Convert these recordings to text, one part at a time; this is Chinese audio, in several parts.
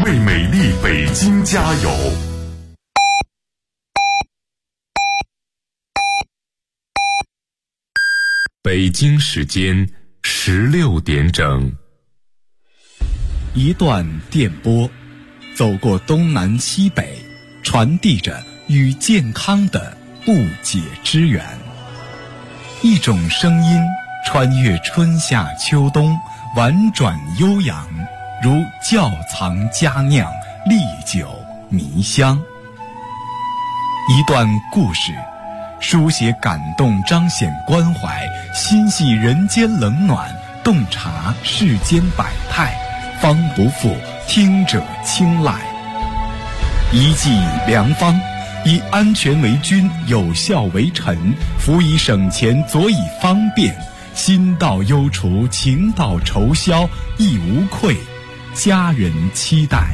为美丽北京加油！北京时间16点整。 一段电波，走过东南西北，传递着与健康的不解之缘。一种声音穿越春夏秋冬，婉转悠扬，如窖藏佳酿，历久弥香。一段故事，书写感动，彰显关怀，心系人间冷暖，洞察世间百态，方不负听者青睐。一剂良方，以安全为君，有效为臣，辅以省钱，佐以方便，心到忧除，情到愁消，亦无愧，家人期待。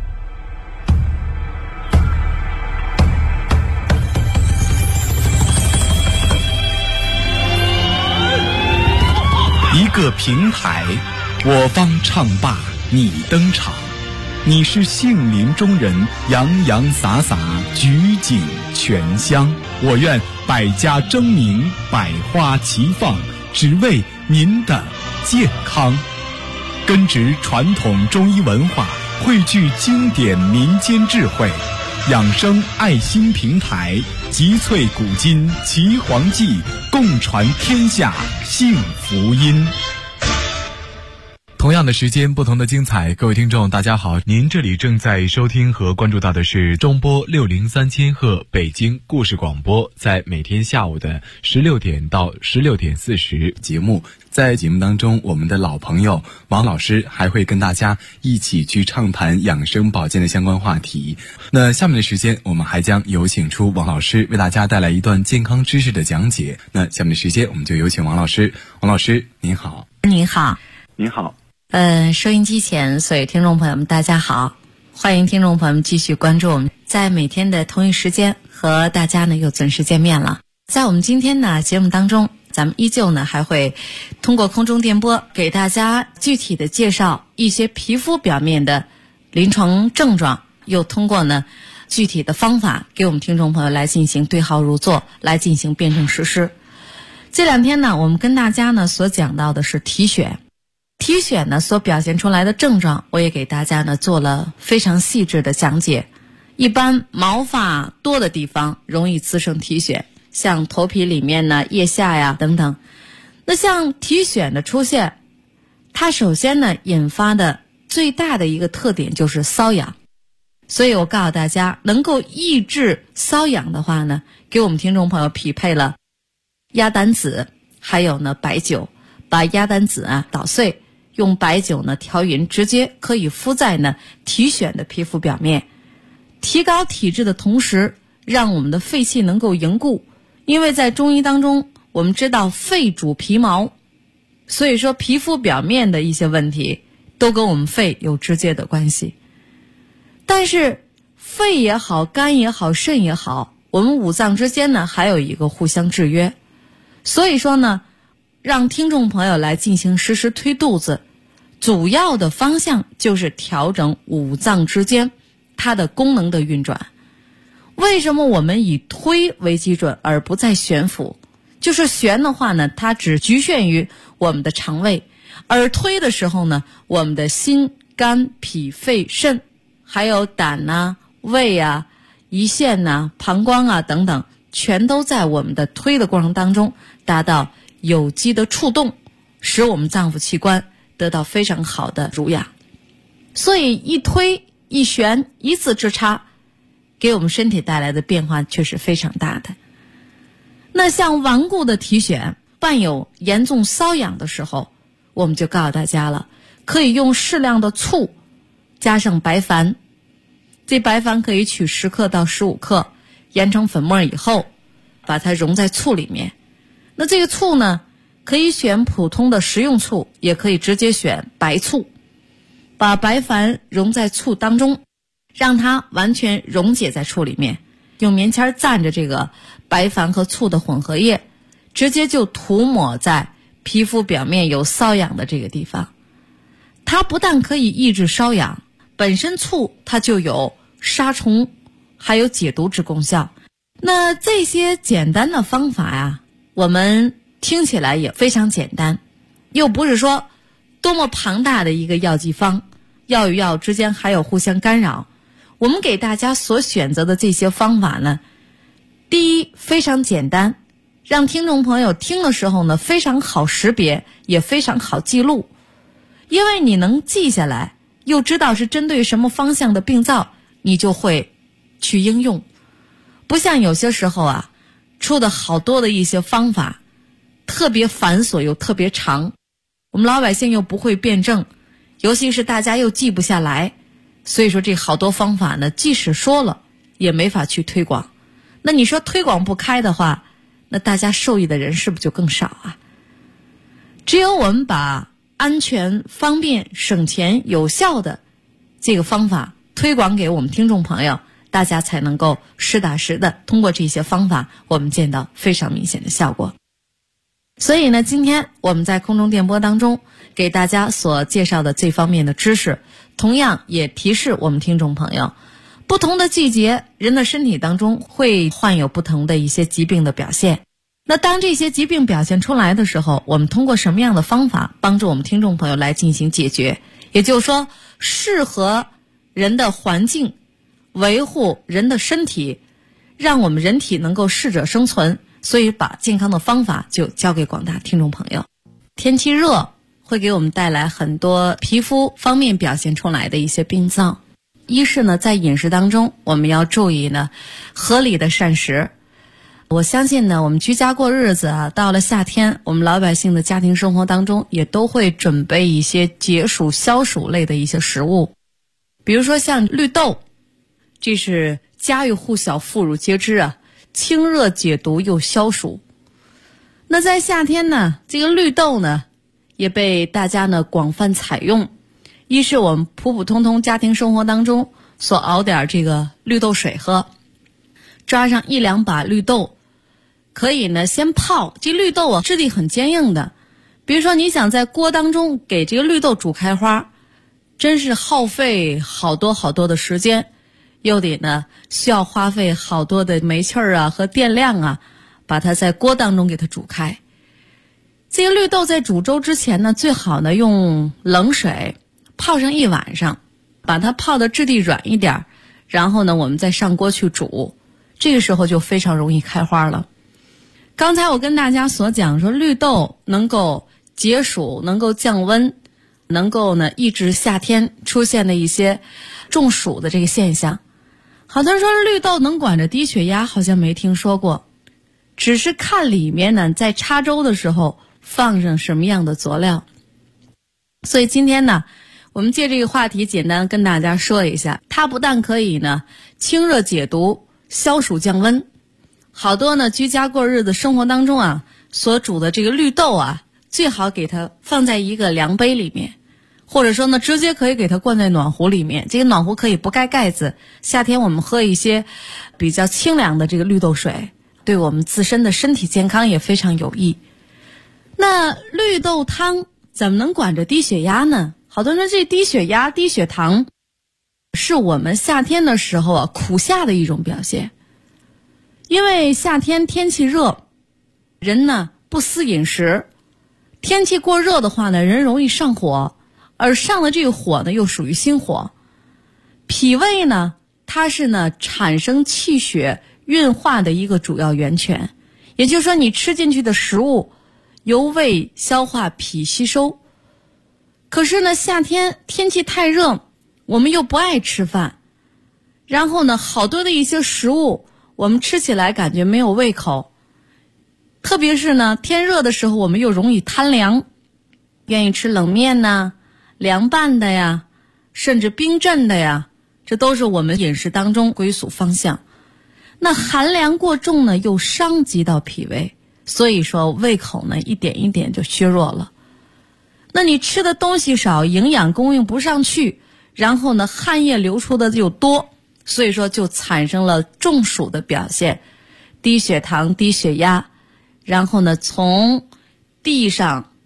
一个平台，我方唱罢你登场，你是杏林中人，洋洋洒洒，举景全香。我愿百家争鸣，百花齐放，只为您的健康。根植传统中医文化，汇聚经典民间智慧，养生爱心平台，集萃古今奇黄记，共传天下幸福音。同样的时间，不同的精彩。各位听众大家好，您这里正在收听和关注到的是中波603千赫北京故事广播，在每天下午的16点到16点40节目。在节目当中，我们的老朋友王老师还会跟大家一起去畅谈养生保健的相关话题。那下面的时间，我们还将有请出王老师为大家带来一段健康知识的讲解。那下面的时间，我们就有请王老师。王老师您好。 您好。 您好。 收音机前所有听众朋友们大家好，欢迎听众朋友们继续关注我们，在每天的同一时间和大家呢又准时见面了。在我们今天呢节目当中，咱们依旧呢还会通过空中电波给大家具体的介绍一些皮肤表面的临床症状，又通过呢具体的方法给我们听众朋友来进行对号入座，来进行辩证实施。这两天呢我们跟大家呢所讲到的是体癣，体癣呢所表现出来的症状，我也给大家呢做了非常细致的讲解。一般毛发多的地方容易滋生体癣，像头皮里面呢、腋下呀等等。那像体癣的出现，它首先呢引发的最大的一个特点就是瘙痒。所以我告诉大家，能够抑制瘙痒的话呢，给我们听众朋友匹配了鸭胆子，还有呢白酒，把鸭胆子捣碎，用白酒呢调匀，直接可以敷在呢体癣的皮肤表面，提高体质的同时，让我们的肺气能够凝固。因为在中医当中，我们知道肺主皮毛，所以说皮肤表面的一些问题都跟我们肺有直接的关系。但是肺也好，肝也好，肾也好，我们五脏之间呢还有一个互相制约。所以说呢，让听众朋友来进行实时推肚子，主要的方向就是调整五脏之间它的功能的运转。为什么我们以推为基准而不再悬浮？就是悬的话呢，它只局限于我们的肠胃，而推的时候呢，我们的心、肝、脾、肺、肾，还有胆胃胰腺膀胱等等，全都在我们的推的过程当中达到有机的触动，使我们脏腑器官得到非常好的濡养。所以一推一旋，一字之差，给我们身体带来的变化却是非常大的。那像顽固的体癣伴有严重瘙痒的时候，我们就告诉大家了，可以用适量的醋加上白矾，这白矾可以取10克到15克，研成粉末以后把它溶在醋里面。那这个醋呢，可以选普通的食用醋，也可以直接选白醋，把白矾溶在醋当中，让它完全溶解在醋里面，用棉签蘸着这个白矾和醋的混合液，直接就涂抹在皮肤表面有瘙痒的这个地方。它不但可以抑制瘙痒， 本身醋它就有杀虫还有解毒之功效。那这些简单的方法呀，我们听起来也非常简单，又不是说多么庞大的一个药剂方，药与药之间还有互相干扰。我们给大家所选择的这些方法呢，第一非常简单，让听众朋友听的时候呢非常好识别，也非常好记录。因为你能记下来，又知道是针对什么方向的病灶，你就会去应用。不像有些时候啊，出的好多的一些方法特别繁琐又特别长，我们老百姓又不会辩证，尤其是大家又记不下来，所以说这好多方法呢，即使说了也没法去推广。那你说推广不开的话，那大家受益的人是不是就更少啊？只有我们把安全、方便、省钱、有效的这个方法推广给我们听众朋友，大家才能够实打实的通过这些方法，我们见到非常明显的效果。所以呢，今天我们在空中电波当中给大家所介绍的这方面的知识，同样也提示我们听众朋友，不同的季节，人的身体当中会患有不同的一些疾病的表现。那当这些疾病表现出来的时候，我们通过什么样的方法帮助我们听众朋友来进行解决？也就是说，适合人的环境，维护人的身体，让我们人体能够适者生存。所以把健康的方法就交给广大听众朋友。天气热会给我们带来很多皮肤方面表现出来的一些病灶。一是呢，在饮食当中我们要注意呢合理的膳食。我相信呢，我们居家过日子啊，到了夏天，我们老百姓的家庭生活当中也都会准备一些解暑消暑类的一些食物，比如说像绿豆，这是家喻户晓、妇孺皆知啊，清热解毒又消暑。那在夏天呢，这个绿豆呢也被大家呢广泛采用。一是我们普普通通家庭生活当中所熬点这个绿豆水喝，抓上1、2把绿豆，可以呢先泡。这绿豆啊质地很坚硬的，比如说你想在锅当中给这个绿豆煮开花，真是耗费好多好多的时间，又得呢需要花费好多的煤气儿啊和电量啊，把它在锅当中给它煮开。这个绿豆在煮粥之前呢，最好呢用冷水泡上1晚上，把它泡的质地软一点，然后呢我们再上锅去煮，这个时候就非常容易开花了。刚才我跟大家所讲说，绿豆能够解暑，能够降温，能够呢抑制夏天出现的一些中暑的这个现象。好多人说绿豆能管着低血压，好像没听说过，只是看里面呢在插粥的时候放上什么样的佐料。所以今天呢，我们借这个话题简单跟大家说一下，它不但可以呢清热解毒、消暑降温，好多呢居家过日子生活当中啊所煮的这个绿豆啊，最好给它放在一个量杯里面，或者说呢直接可以给它灌在暖壶里面，这个暖壶可以不盖盖子，夏天我们喝一些比较清凉的这个绿豆水，对我们自身的身体健康也非常有益。那绿豆汤怎么能管着低血压呢？好多人说这低血压、低血糖是我们夏天的时候啊苦夏的一种表现。因为夏天天气热，人呢不思饮食，天气过热的话呢，人容易上火，而上了这个火呢又属于心火。脾胃呢它是呢产生气血运化的一个主要源泉，也就是说你吃进去的食物由胃消化，脾吸收。可是呢夏天天气太热，我们又不爱吃饭，然后呢好多的一些食物我们吃起来感觉没有胃口，特别是呢天热的时候我们又容易贪凉，愿意吃冷面呐、凉拌的呀，甚至冰镇的呀，这都是我们饮食当中归属方向。那寒凉过重呢又伤及到脾胃，所以说胃口呢一点一点就削弱了。那你吃的东西少，营养供应不上去，然后呢汗液流出的就多，所以说就产生了中暑的表现，低血糖、低血压，然后呢从地上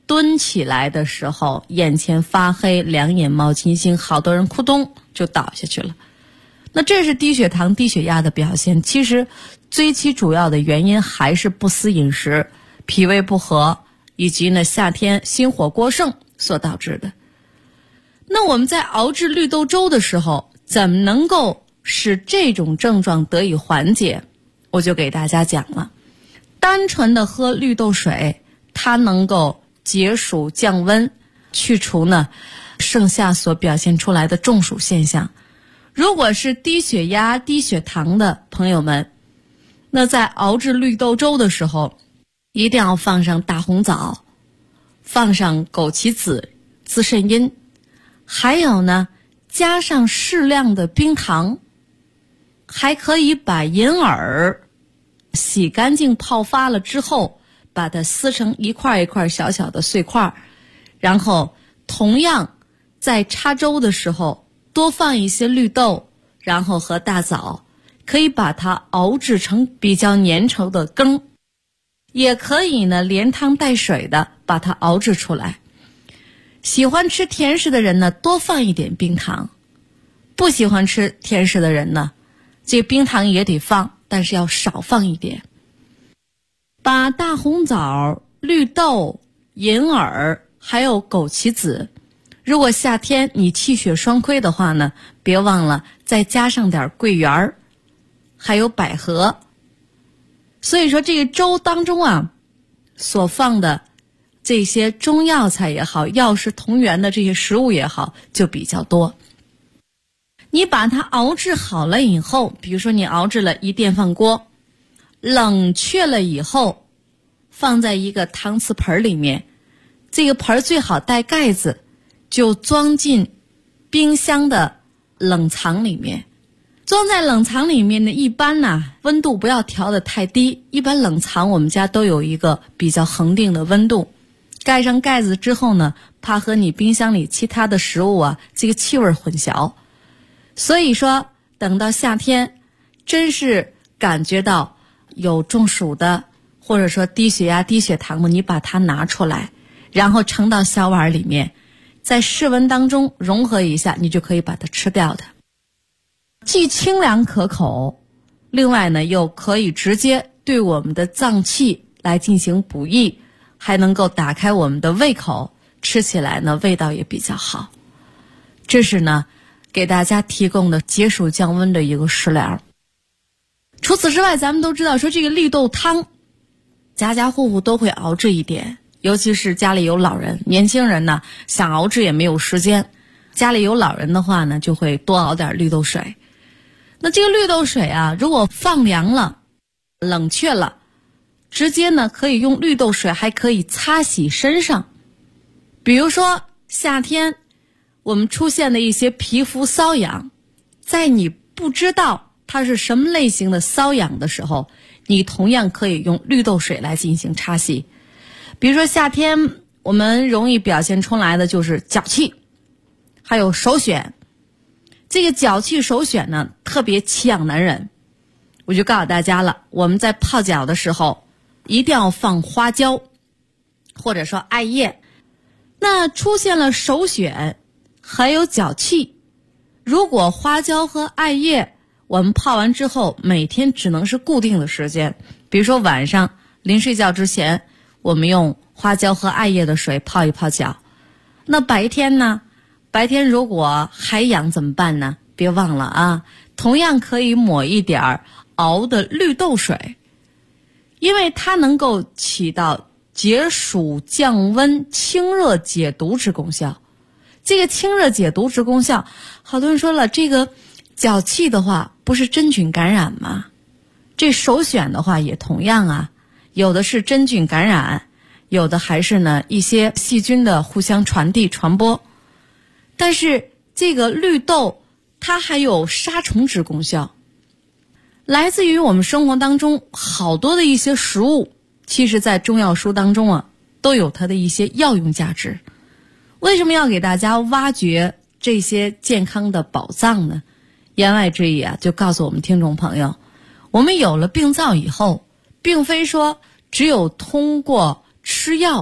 蹲起来的时候眼前发黑，两眼冒金星，好多人扑通就倒下去了。那这是低血糖低血压的表现，其实最其主要的原因还是不思饮食、脾胃不和，以及呢夏天心火过盛所导致的。那我们在熬制绿豆粥的时候，怎么能够使这种症状得以缓解？我就给大家讲了，单纯的喝绿豆水，它能够解暑降温，去除呢盛夏所表现出来的中暑现象。如果是低血压低血糖的朋友们，那在熬制绿豆粥的时候，一定要放上大红枣，放上枸杞子、滋肾阴，还有呢加上适量的冰糖，还可以把银耳洗干净泡发了之后，把它撕成一块一块小小的碎块，然后同样在插粥的时候多放一些绿豆，然后和大枣，可以把它熬制成比较粘稠的羹，也可以呢连汤带水的把它熬制出来。喜欢吃甜食的人呢，多放一点冰糖；不喜欢吃甜食的人呢，这冰糖也得放，但是要少放一点。把大红枣、绿豆、银耳还有枸杞子，如果夏天你气血双亏的话呢，别忘了再加上点桂圆还有百合。所以说这个粥当中啊，所放的这些中药材也好，药食同源的这些食物也好，就比较多。你把它熬制好了以后，比如说你熬制了一电饭锅，冷却了以后，放在一个搪瓷盆里面，这个盆最好带盖子，就装进冰箱的冷藏里面。装在冷藏里面呢，一般呢温度不要调得太低，一般冷藏我们家都有一个比较恒定的温度。盖上盖子之后呢，怕和你冰箱里其他的食物啊这个气味混淆，所以说等到夏天真是感觉到有中暑的，或者说低血压低血糖的，你把它拿出来，然后盛到小碗里面，在室温当中融合一下，你就可以把它吃掉的。既清凉可口，另外呢又可以直接对我们的脏器来进行补益，还能够打开我们的胃口，吃起来呢味道也比较好。这是呢给大家提供的解暑降温的一个食疗。除此之外，咱们都知道说这个绿豆汤家家户户都会熬制一点，尤其是家里有老人，年轻人呢想熬制也没有时间，家里有老人的话呢就会多熬点绿豆水。那这个绿豆水啊，如果放凉了冷却了，直接呢可以用绿豆水，还可以擦洗身上。比如说夏天我们出现的一些皮肤瘙痒，在你不知道它是什么类型的瘙痒的时候，你同样可以用绿豆水来进行擦洗。比如说夏天我们容易表现出来的就是脚气，还有手癣。这个脚气手癣呢特别起痒难忍，我就告诉大家了，我们在泡脚的时候一定要放花椒或者说艾叶。那出现了手癣还有脚气，如果花椒和艾叶我们泡完之后，每天只能是固定的时间，比如说晚上临睡觉之前，我们用花椒和艾叶的水泡一泡脚。那白天呢，白天如果还痒怎么办呢？别忘了啊，同样可以抹一点熬的绿豆水，因为它能够起到解暑降温清热解毒之功效。这个清热解毒之功效，好多人说了，这个脚气的话不是真菌感染吗？这手癣的话也同样啊，有的是真菌感染，有的还是呢一些细菌的互相传递传播。但是这个绿豆它还有杀虫之功效，来自于我们生活当中好多的一些食物，其实在中药书当中啊都有它的一些药用价值。为什么要给大家挖掘这些健康的宝藏呢？言外之意啊，就告诉我们听众朋友，我们有了病灶以后，并非说只有通过吃药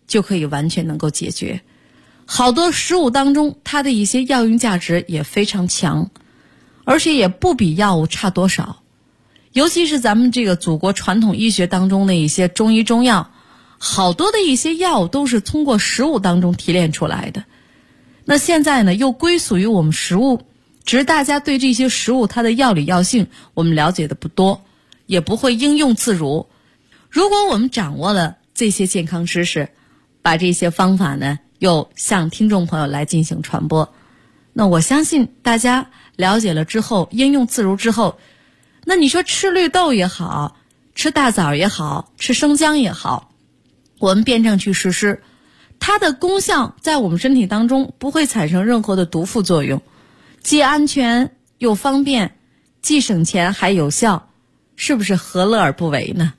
就可以完全能够解决。好多食物当中它的一些药用价值也非常强，而且也不比药物差多少。尤其是咱们这个祖国传统医学当中的一些中医中药，好多的一些药都是通过食物当中提炼出来的。那现在呢又归属于我们食物，只是大家对这些食物它的药理药性我们了解的不多，也不会应用自如。如果我们掌握了这些健康知识，把这些方法呢又向听众朋友来进行传播，那我相信大家了解了之后，应用自如之后，那你说吃绿豆也好，吃大枣也好，吃生姜也好，我们辩证去实施，它的功效在我们身体当中不会产生任何的毒副作用，既安全又方便，既省钱还有效，是不是何乐而不为呢？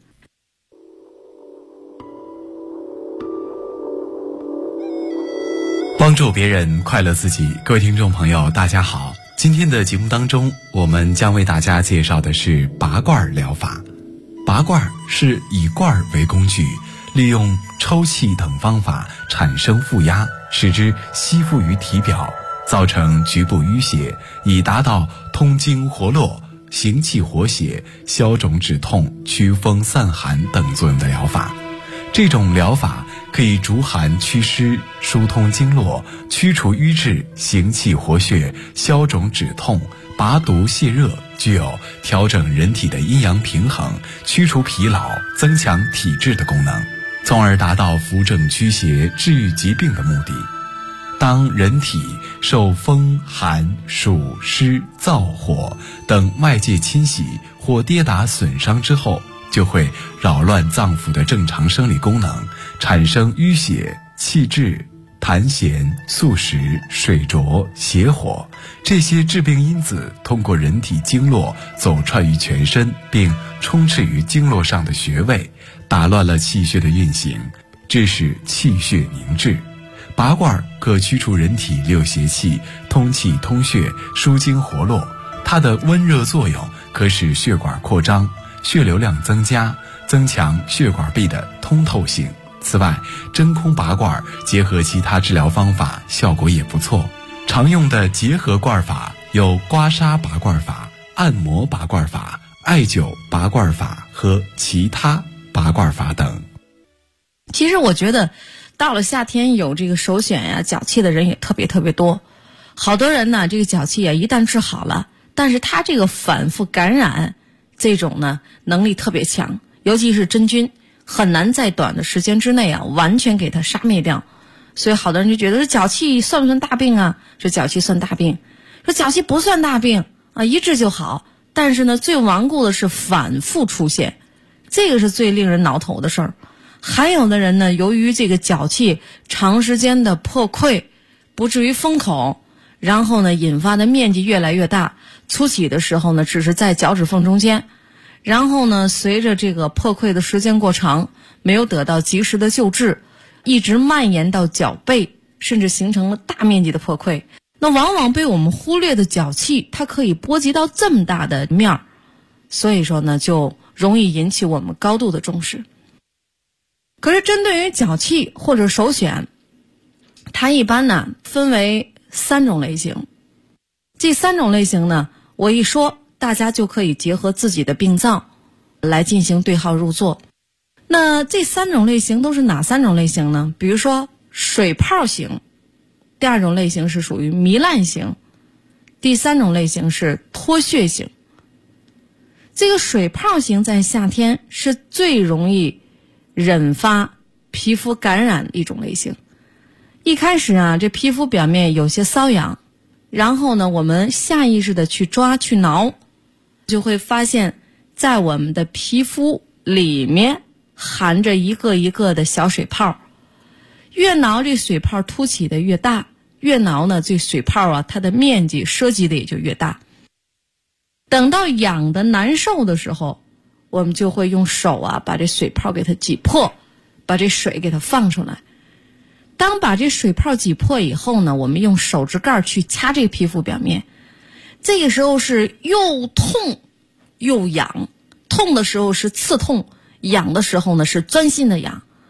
帮助别人，快乐自己。各位听众朋友大家好，今天的节目当中，我们将为大家介绍的是拔罐疗法。拔罐是以罐为工具，利用抽气等方法产生负压，使之吸附于体表，造成局部淤血，以达到通经活络、行气活血、消肿止痛、驱风散寒等作用的疗法。这种疗法可以逐寒祛湿、疏通经络、驱除瘀滞、行气活血、消肿止痛、拔毒泻热，具有调整人体的阴阳平衡、驱除疲劳、增强体质的功能，从而达到扶正驱邪、治愈疾病的目的。当人体受风、寒、暑、湿、燥、火等外界侵袭或跌打损伤之后，就会扰乱脏腑的正常生理功能，产生淤血、气滞、痰涎、宿食、水浊、邪火，这些致病因子通过人体经络走串于全身，并充斥于经络上的穴位，打乱了气血的运行，致使气血凝滞。拔罐可驱除人体六邪气，通气通血，疏经活络。它的温热作用可使血管扩张，血流量增加，增强血管壁的通透性。此外，真空拔罐结合其他治疗方法，效果也不错。常用的结合罐法有刮痧拔罐法、按摩拔罐法、艾灸拔罐法和其他拔罐法等。 其实我觉得到了夏天有这个首选呀，脚气的人也特别多。好多人呢，这个脚气一旦治好了，但是他这个反复感染这种呢能力特别强，尤其是真菌很难在短的时间之内完全给它杀灭掉。所以好多人就觉得这脚气算不算大病啊？这脚气算大病，说脚气不算大病一治就好。但是呢，最顽固的是反复出现，这个是最令人挠头的事儿。还有的人呢，由于这个脚气长时间的破溃，不至于封口，然后呢引发的面积越来越大，初期的时候呢只是在脚趾缝中间，然后呢随着这个破溃的时间过长，没有得到及时的救治，一直蔓延到脚背，甚至形成了大面积的破溃。那往往被我们忽略的脚气，它可以波及到这么大的面儿，所以说呢就容易引起我们高度的重视。可是针对于脚气或者首选，它一般呢分为3种类型。这3种类型呢，我一说大家就可以结合自己的病灶来进行对号入座。那这3种类型都是哪3种类型呢？比如说水泡型，第2种类型是属于糜烂型，第3种类型是脱血型。这个水泡型在夏天是最容易引发皮肤感染的一种类型。一开始这皮肤表面有些瘙痒，然后呢我们下意识的去抓去挠，就会发现在我们的皮肤里面含着一个一个的小水泡，越挠这水泡凸起的越大，越挠呢这水泡它的面积涉及的也就越大。等到痒的难受的时候，我们就会用手把这水泡给它挤破，把这水给它放出来。当把这水泡挤破以后呢，我们用手指盖去掐这个皮肤表面，这个时候是又痛又痒，痛的时候是刺痛，痒的时候呢是钻心的痒。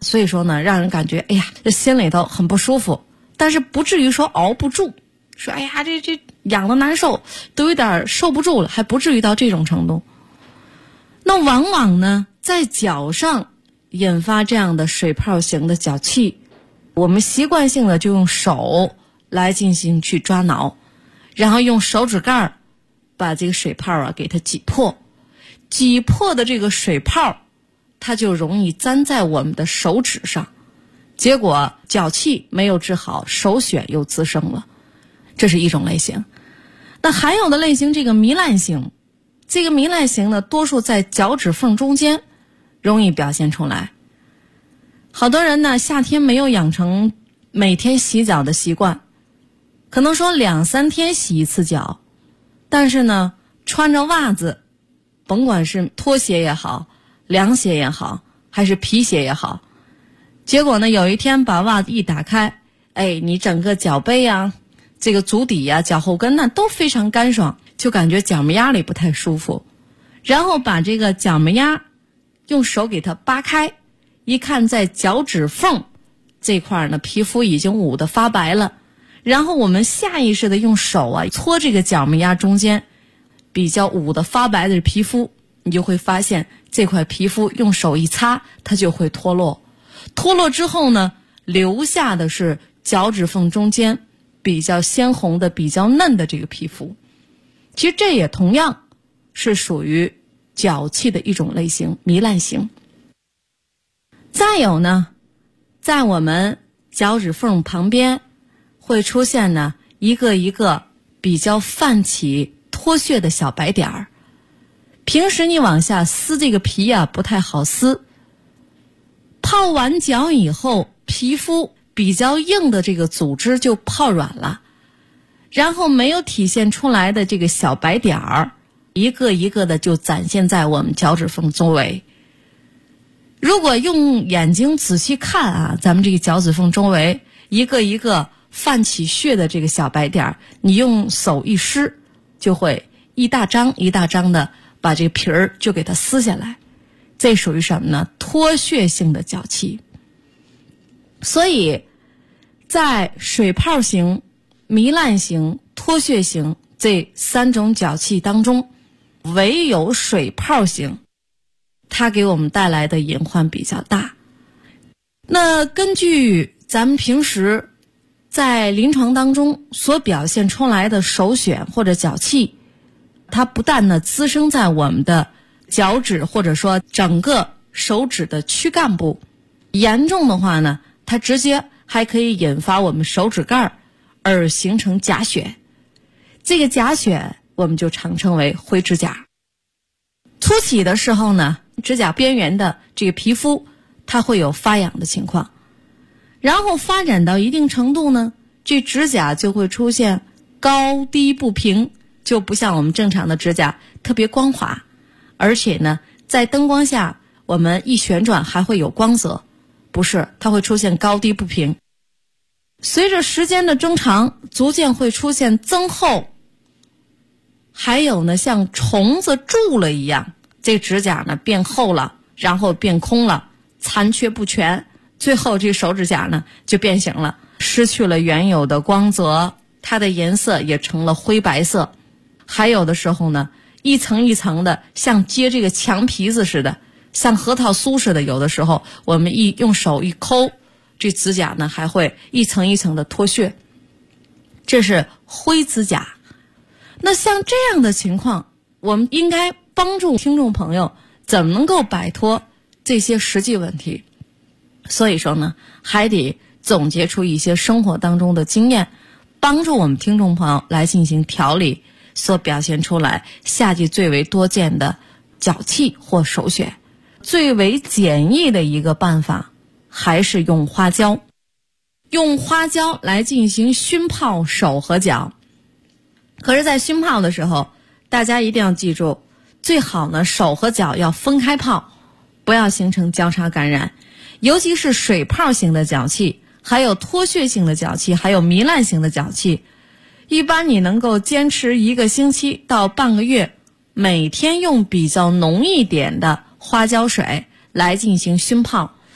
所以说呢，让人感觉哎呀，这心里头很不舒服，但是不至于说熬不住，说哎呀这痒的难受，都有点受不住了，还不至于到这种程度。那往往呢，在脚上引发这样的水泡型的脚气，我们习惯性的就用手来进行去抓挠，然后用手指盖把这个水泡给它挤破，挤破的这个水泡它就容易粘在我们的手指上，结果脚气没有治好，手癣又滋生了，这是一种类型。那还有的类型，这个糜烂型，这个糜烂型呢，多数在脚趾缝中间容易表现出来。好多人呢，夏天没有养成每天洗脚的习惯，可能说2-3天洗一次脚，但是呢，穿着袜子，甭管是拖鞋也好，凉鞋也好，还是皮鞋也好，结果呢，有一天把袜子一打开，哎，你整个脚背啊，这个足底啊，脚后跟呢都非常干爽，就感觉脚面里不太舒服。然后把这个脚面用手给它扒开，一看在脚趾缝这块呢，皮肤已经捂得发白了。然后我们下意识的用手搓这个脚面中间比较捂得发白的皮肤，你就会发现这块皮肤用手一擦，它就会脱落。脱落之后呢，留下的是脚趾缝中间比较鲜红的、比较嫩的这个皮肤。其实这也同样是属于脚气的一种类型，糜烂型。再有呢，在我们脚趾缝旁边会出现呢一个一个比较泛起脱屑的小白点儿。平时你往下撕这个皮不太好撕，泡完脚以后，皮肤比较硬的这个组织就泡软了，然后没有体现出来的这个小白点儿，一个一个的就展现在我们脚趾缝周围。如果用眼睛仔细看咱们这个脚趾缝周围一个一个泛起血的这个小白点，你用手一施，就会一大张一大张的把这个皮儿就给它撕下来。这属于什么呢？脱屑性的脚气。所以在水泡型、糜烂型、脱屑型这3种脚气当中，唯有水泡型它给我们带来的隐患比较大。那根据咱们平时在临床当中所表现出来的手癣或者脚气，它不但呢滋生在我们的脚趾或者说整个手指的躯干部，严重的话呢，它直接还可以引发我们手指盖而形成假癣。这个假癣我们就常称为灰指甲。初起的时候呢，指甲边缘的这个皮肤它会有发痒的情况，然后发展到一定程度呢，这指甲就会出现高低不平，就不像我们正常的指甲特别光滑，而且呢在灯光下我们一旋转还会有光泽，不是，它会出现高低不平。随着时间的增长，逐渐会出现增厚，还有呢像虫子蛀了一样，这指甲呢变厚了，然后变空了，残缺不全，最后这手指甲呢就变形了，失去了原有的光泽，它的颜色也成了灰白色。还有的时候呢，一层一层的像接这个墙皮子似的，像核桃酥似的，有的时候我们用手一抠，这指甲呢还会一层一层的脱屑，这是灰指甲。那像这样的情况，我们应该帮助听众朋友怎么能够摆脱这些实际问题。所以说呢，还得总结出一些生活当中的经验，帮助我们听众朋友来进行调理所表现出来夏季最为多见的脚气或手癣。最为简易的一个办法还是用花椒，用花椒来进行熏泡手和脚。可是在熏泡的时候，大家一定要记住，最好呢手和脚要分开泡，不要形成交叉感染。尤其是水泡型的脚气，还有脱屑型的脚气，还有糜烂型的脚气，一般你能够坚持1个星期到半个月，每天用比较浓一点的花椒水来进行熏泡，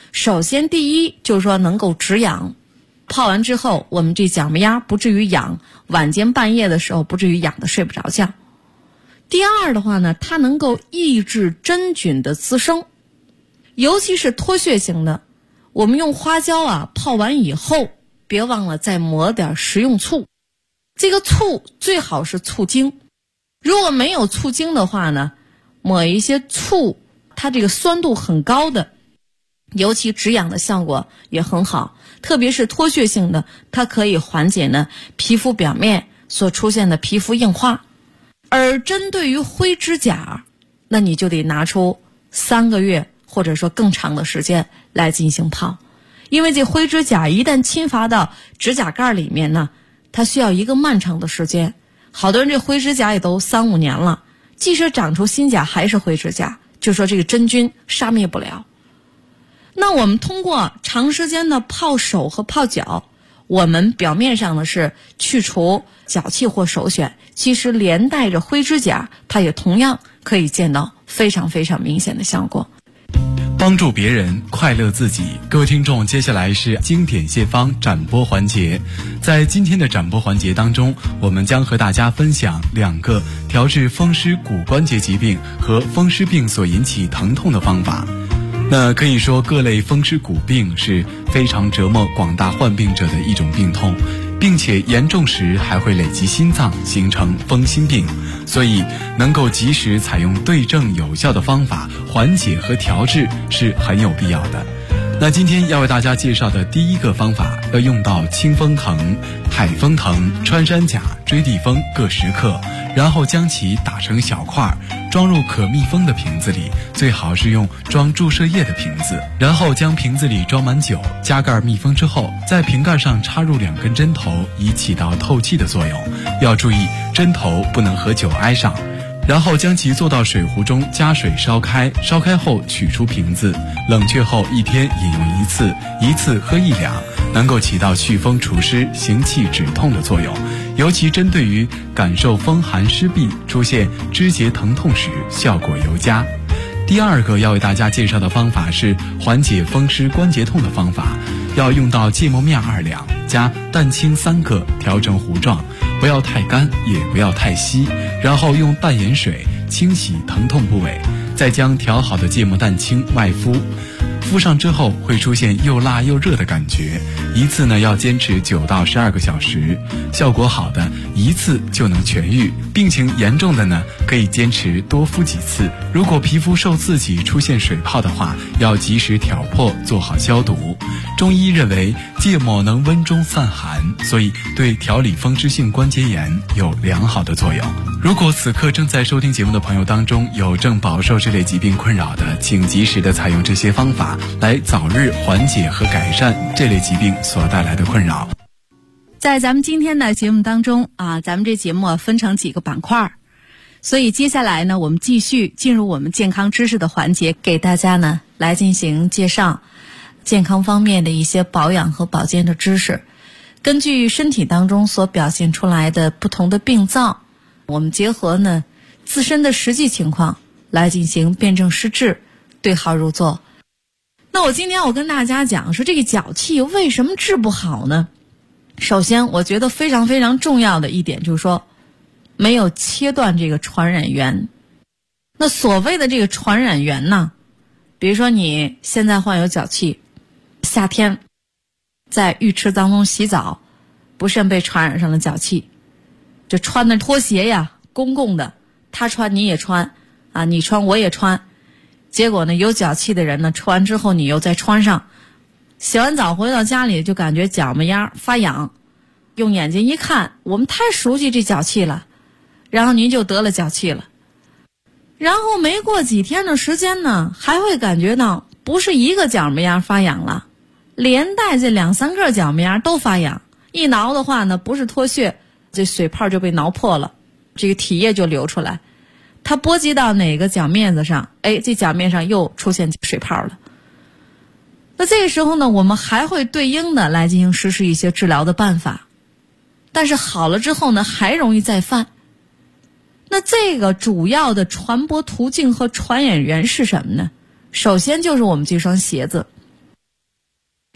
首先第一就是说能够止痒，泡完之后我们这脚面丫不至于痒，晚间半夜的时候不至于痒得睡不着觉。第二的话呢，它能够抑制真菌的滋生，尤其是脱屑型的，我们用花椒泡完以后，别忘了再抹点食用醋。这个醋最好是醋精，如果没有醋精的话呢，抹一些醋，它这个酸度很高的，尤其止痒的效果也很好，特别是脱屑性的，它可以缓解呢皮肤表面所出现的皮肤硬化。而针对于灰指甲，那你就得拿出3个月或者说更长的时间来进行泡，因为这灰指甲一旦侵伐到指甲盖里面呢，它需要一个漫长的时间。好多人这灰指甲也都3-5年了，即使长出新甲还是灰指甲，就说这个真菌杀灭不了。那我们通过长时间的泡手和泡脚，我们表面上呢是去除脚气或手癣，其实连带着灰指甲，它也同样可以见到非常非常明显的效果。 帮助别人，快乐自己。各位听众，接下来是经典解方展播环节。在今天的展播环节当中，我们将和大家分享2个调治风湿骨关节疾病和风湿病所引起疼痛的方法。那可以说，各类风湿骨病是非常折磨广大患病者的一种病痛，并且严重时还会累及心脏，形成风心病。所以能够及时采用对症有效的方法缓解和调治是很有必要的。那今天要为大家介绍的第一个方法，要用到清风藤、海风藤、穿山甲、追地风各10克，然后将其打成小块，装入可密封的瓶子里，最好是用装注射液的瓶子，然后将瓶子里装满酒，加盖密封之后，在瓶盖上插入2根针头，以起到透气的作用。要注意针头不能和酒挨上。然后将其做到水壶中，加水烧开，烧开后取出瓶子，冷却后1天饮用1次，一次喝1两，能够起到祛风除湿、行气止痛的作用，尤其针对于感受风寒湿痹、出现肢节疼痛时，效果尤佳。第2个要为大家介绍的方法是缓解风湿关节痛的方法，要用到芥末面2两，加蛋清3个，调成糊状，不要太干，也不要太稀，然后用淡盐水清洗疼痛部位，再将调好的芥末蛋清外敷。敷上之后会出现又辣又热的感觉，一次呢要坚持9到12个小时，效果好的一次就能痊愈，病情严重的呢可以坚持多敷几次。如果皮肤受刺激出现水泡的话，要及时挑破，做好消毒。中医认为芥末能温中散寒，所以对调理风湿性关节炎有良好的作用。如果此刻正在收听节目的朋友当中有正饱受这类疾病困扰的，请及时的采用这些方法，来早日缓解和改善这类疾病所带来的困扰。 在咱们今天的节目当中咱们这节目分成几个板块，所以接下来呢，我们继续进入我们健康知识的环节，给大家呢来进行介绍健康方面的一些保养和保健的知识。根据身体当中所表现出来的不同的病灶，我们结合呢自身的实际情况来进行辨证施治，对号入座。那今天我跟大家讲说，这个脚气为什么治不好呢？首先我觉得非常非常重要的一点就是说，没有切断这个传染源。那所谓的这个传染源呢，比如说你现在患有脚气，夏天在浴池当中洗澡，不慎被传染上了脚气，就穿的拖鞋呀，公共的，他穿你也穿你穿我也穿，结果呢有脚气的人呢，穿完之后你又再穿上，洗完澡回到家里就感觉脚麻丫发痒，用眼睛一看，我们太熟悉这脚气了，然后您就得了脚气了。然后没过几天的时间呢，还会感觉到不是一个脚麻丫发痒了，连带这2-3个脚麻丫都发痒，一挠的话呢，不是脱屑，这水泡就被挠破了，这个体液就流出来，它波及到哪个脚面子上，这脚面上又出现水泡了。那这个时候呢，我们还会对应的来进行实施一些治疗的办法，但是好了之后呢，还容易再犯。那这个主要的传播途径和传染源是什么呢？首先就是我们这双鞋子。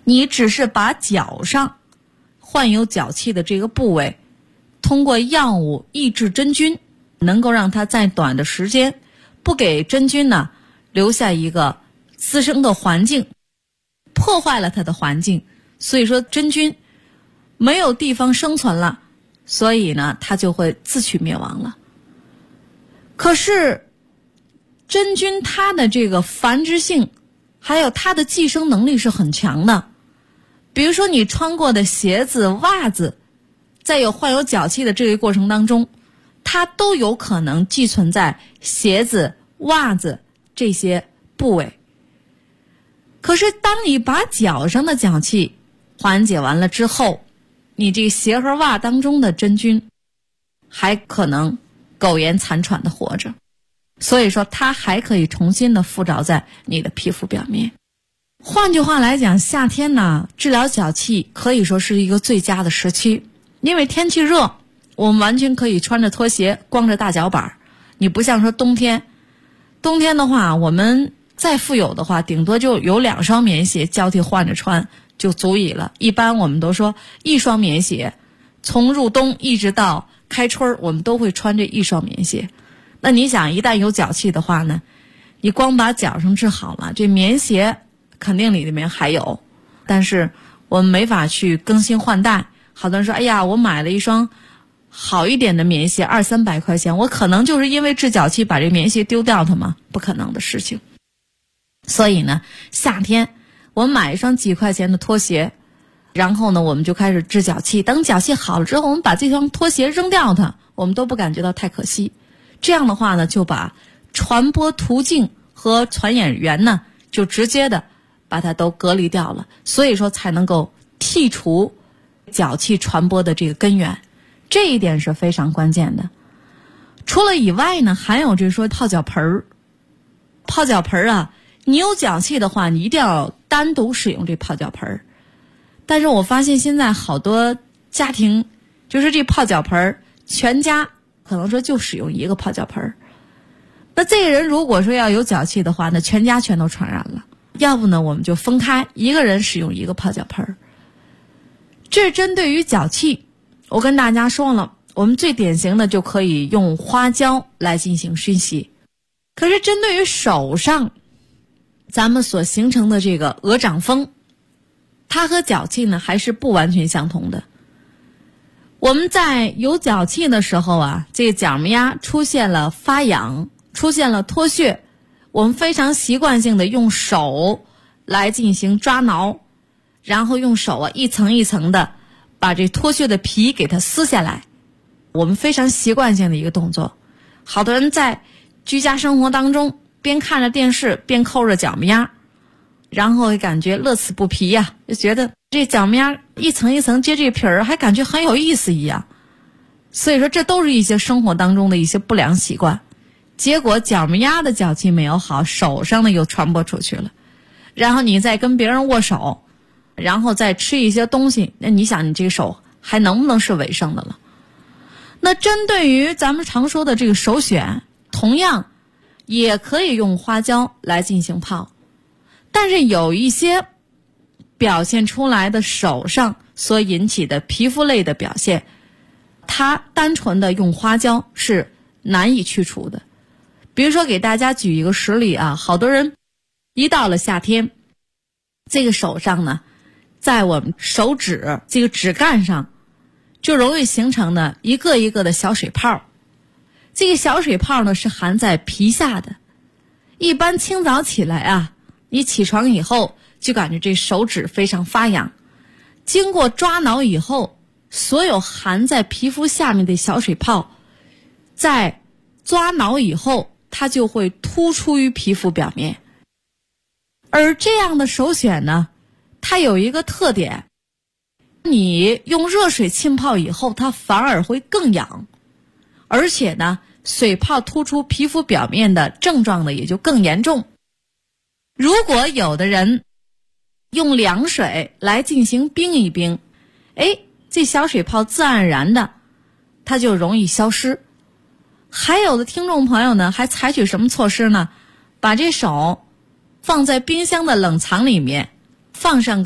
你只是把脚上患有脚气的这个部位，通过药物抑制真菌，能够让它在短的时间不给真菌呢留下一个滋生的环境，破坏了它的环境，所以说真菌没有地方生存了，所以呢它就会自取灭亡了。可是真菌它的这个繁殖性还有它的寄生能力是很强的，比如说你穿过的鞋子、袜子，在患有脚气的这个过程当中，它都有可能寄存在鞋子、袜子这些部位。可是当你把脚上的脚气缓解完了之后，你这个鞋和袜当中的真菌还可能苟延残喘的活着，所以说它还可以重新的附着在你的皮肤表面。换句话来讲，夏天呢，治疗脚气可以说是一个最佳的时期，因为天气热，我们完全可以穿着拖鞋，光着大脚板。你不像说冬天的话，我们再富有的话，顶多就有2双棉鞋交替换着穿就足以了。一般我们都说1双棉鞋，从入冬一直到开春，我们都会穿这1双棉鞋。那你想，一旦有脚气的话呢，你光把脚上治好了，这棉鞋肯定里面还有，但是我们没法去更新换代。好多人说，哎呀，我买了一双好一点的棉鞋，200-300块钱，我可能就是因为治脚气把这棉鞋丢掉它吗？不可能的事情。所以呢，夏天我们买一双几块钱的拖鞋，然后呢我们就开始治脚气，等脚气好了之后，我们把这双拖鞋扔掉它，我们都不感觉到太可惜。这样的话呢，就把传播途径和传染源呢就直接的把它都隔离掉了，所以说才能够剔除脚气传播的这个根源，这一点是非常关键的。除了以外呢，还有就是说泡脚盆儿。泡脚盆儿啊，你有脚气的话，你一定要单独使用这泡脚盆儿。但是我发现现在好多家庭就是这泡脚盆儿，全家可能说就使用一个泡脚盆儿。那这个人如果说要有脚气的话，那全家全都传染了。要不呢，我们就分开，一个人使用一个泡脚盆儿。这是针对于脚气，我跟大家说了，我们最典型的就可以用花椒来进行熏洗。可是针对于手上咱们所形成的这个鹅掌风，它和脚气呢还是不完全相同的。我们在有脚气的时候啊，这个脚丫出现了发痒，出现了脱屑，我们非常习惯性的用手来进行抓挠，然后用手啊一层一层的把这脱屑的皮给它撕下来，我们非常习惯性的一个动作。好多人在居家生活当中边看着电视边抠着脚丫，然后会感觉乐此不疲呀，就觉得这脚丫一层一层接这皮儿还感觉很有意思一样。所以说这都是一些生活当中的一些不良习惯，结果脚丫的脚气没有好，手上呢又传播出去了，然后你再跟别人握手，然后再吃一些东西，那你想你这个手还能不能是卫生的了？那针对于咱们常说的这个首选，同样也可以用花椒来进行泡，但是有一些表现出来的手上所引起的皮肤类的表现，它单纯的用花椒是难以去除的。比如说给大家举一个实例啊，好多人一到了夏天，这个手上呢，在我们手指这个指干上就容易形成呢一个一个的小水泡。这个小水泡呢是含在皮下的，一般清早起来啊，你起床以后就感觉这手指非常发痒，经过抓挠以后，所有含在皮肤下面的小水泡在抓挠以后它就会突出于皮肤表面。而这样的首选呢，它有一个特点，你用热水浸泡以后它反而会更痒，而且呢水泡突出皮肤表面的症状呢也就更严重。如果有的人用凉水来进行冰一冰，这小水泡自然而然的它就容易消失。还有的听众朋友呢还采取什么措施呢？把这手放在冰箱的冷藏里面，放上个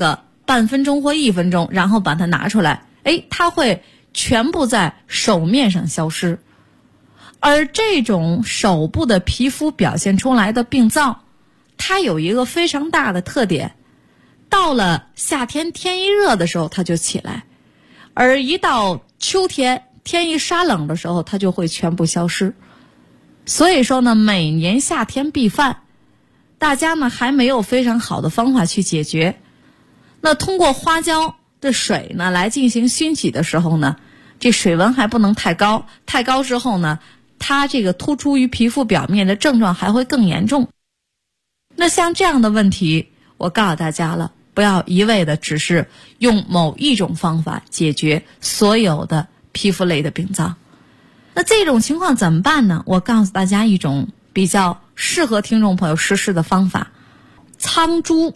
半分钟或1分钟，然后把它拿出来，它会全部在手面上消失。而这种手部的皮肤表现出来的病灶，它有一个非常大的特点，到了夏天天一热的时候它就起来，而一到秋天天一沙冷的时候它就会全部消失。所以说呢，每年夏天必犯，大家呢还没有非常好的方法去解决。那通过花椒的水呢来进行熏洗的时候呢，这水温还不能太高，太高之后呢，它这个突出于皮肤表面的症状还会更严重。那像这样的问题，我告诉大家了，不要一味的只是用某一种方法解决所有的皮肤类的病灶。那这种情况怎么办呢？我告诉大家一种比较适合听众朋友实施的方法。苍珠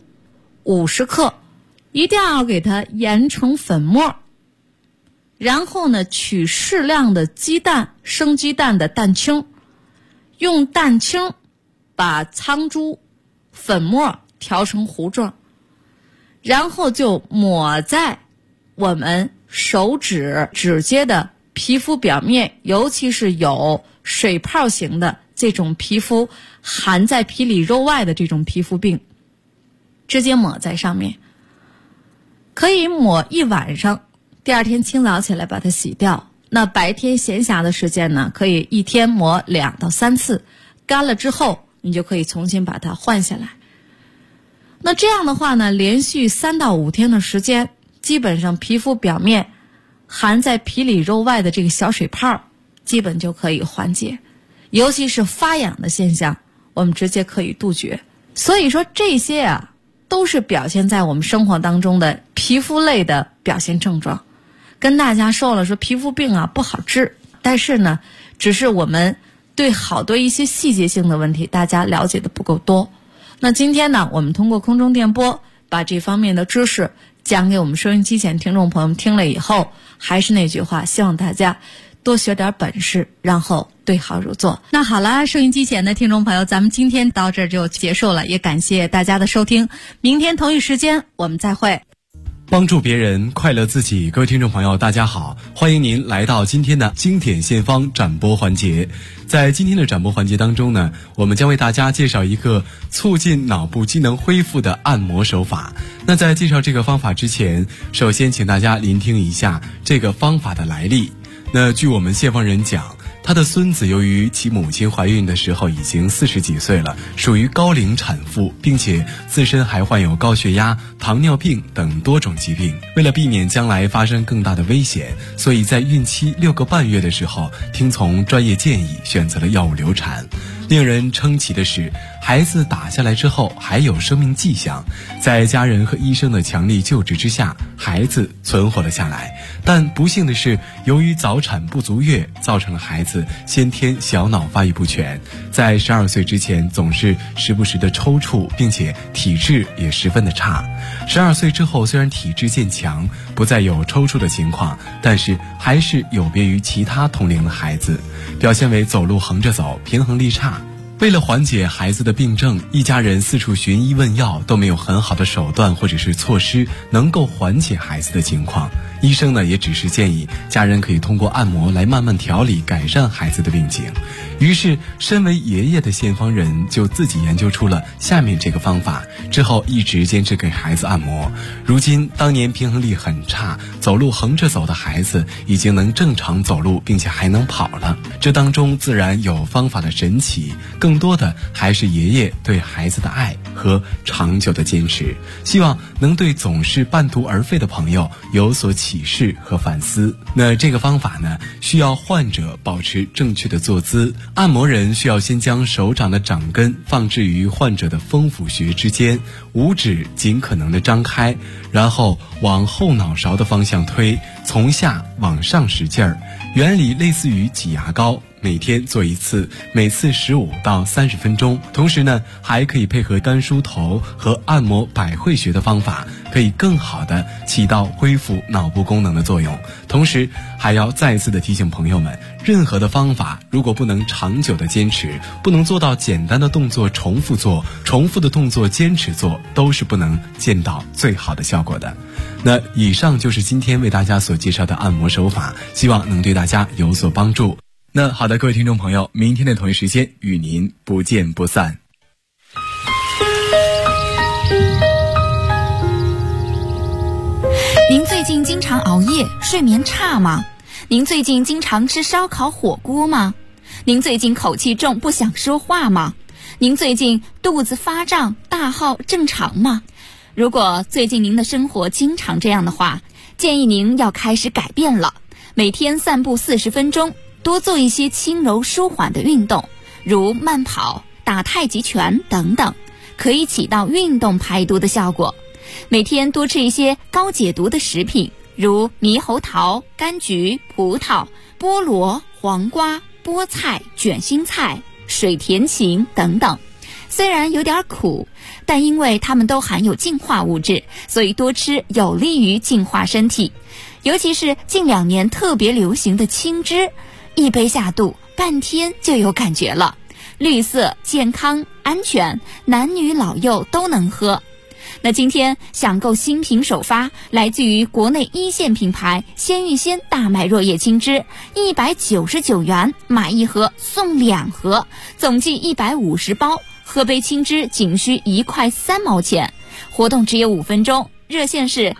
50克，一定要给它研成粉末，然后呢取适量的鸡蛋，生鸡蛋的蛋清，用蛋清把苍珠粉末调成糊状，然后就抹在我们手指指节的皮肤表面，尤其是有水泡型的这种皮肤含在皮里肉外的这种皮肤病，直接抹在上面，可以抹1晚上，第二天清早起来把它洗掉。那白天闲暇的时间呢，可以一天抹2到3次，干了之后你就可以重新把它换下来。那这样的话呢，连续3到5天的时间，基本上皮肤表面含在皮里肉外的这个小水泡基本就可以缓解，尤其是发痒的现象我们直接可以杜绝。所以说这些都是表现在我们生活当中的皮肤类的表现症状。跟大家说了，说皮肤病不好治，但是呢只是我们对好多一些细节性的问题大家了解的不够多。那今天呢，我们通过空中电波把这方面的知识讲给我们收音机前听众朋友们听了以后，还是那句话，希望大家多学点本事，然后对号入座。那好了，收音机前的听众朋友，咱们今天到这儿就结束了，也感谢大家的收听，明天同一时间我们再会。 帮助别人，快乐自己。各位听众朋友大家好，欢迎您来到今天的经典献方展播环节。在今天的展播环节当中呢，我们将为大家介绍一个促进脑部机能恢复的按摩手法。那在介绍这个方法之前，首先请大家聆听一下这个方法的来历。那据我们献方人讲，他的孙子由于其母亲怀孕的时候已经40几岁了，属于高龄产妇，并且自身还患有高血压、糖尿病等多种疾病。为了避免将来发生更大的危险，所以在孕期6个半月的时候，听从专业建议选择了药物流产。令人称奇的是，孩子打下来之后还有生命迹象，在家人和医生的强力救治之下，孩子存活了下来。但不幸的是，由于早产不足月，造成了孩子先天小脑发育不全，在12岁之前总是时不时的抽搐，并且体质也十分的差。12岁之后，虽然体质渐强，不再有抽搐的情况，但是还是有别于其他同龄的孩子，表现为走路横着走，平衡力差。为了缓解孩子的病症，一家人四处寻医问药，都没有很好的手段或者是措施能够缓解孩子的情况。医生呢也只是建议家人可以通过按摩来慢慢调理改善孩子的病情。于是身为爷爷的献方人就自己研究出了下面这个方法，之后一直坚持给孩子按摩。如今当年平衡力很差，走路横着走的孩子已经能正常走路，并且还能跑了。这当中自然有方法的神奇，更多的还是爷爷对孩子的爱和长久的坚持。希望能对总是半途而废的朋友有所启示和反思。那这个方法呢，需要患者保持正确的坐姿。按摩人需要先将手掌的掌根放置于患者的风府穴之间，5指尽可能的张开，然后往后脑勺的方向推，从下往上使劲儿，原理类似于挤牙膏。 每天做一次，每次15到30分钟。同时呢，还可以配合干梳头和按摩百会穴的方法，可以更好的起到恢复脑部功能的作用。同时还要再次的提醒朋友们，任何的方法如果不能长久的坚持，不能做到简单的动作重复做，重复的动作坚持做，都是不能见到最好的效果的。那以上就是今天为大家所介绍的按摩手法，希望能对大家有所帮助。那好的，各位听众朋友，明天的同一时间与您不见不散。 您最近经常熬夜，睡眠差吗？您最近经常吃烧烤火锅吗？您最近口气重，不想说话吗？您最近肚子发胀，大号正常吗？如果最近您的生活经常这样的话，建议您要开始改变了。每天散步40分钟，多做一些轻柔舒缓的运动，如慢跑、打太极拳等等，可以起到运动排毒的效果。每天多吃一些高解毒的食品，如猕猴桃、柑橘、葡萄、菠萝、黄瓜、菠菜、卷心菜、水田芹等等。虽然有点苦，但因为它们都含有净化物质，所以多吃有利于净化身体。尤其是近2年特别流行的青汁，一杯下肚，半天就有感觉了。绿色、健康、安全，男女老幼都能喝。那今天享购新品首发，来自于国内1线品牌鲜芋仙大麦若叶青汁，199元买1盒送2盒，总计150包，喝杯青汁仅需1块3毛钱。活动只有5分钟，热线是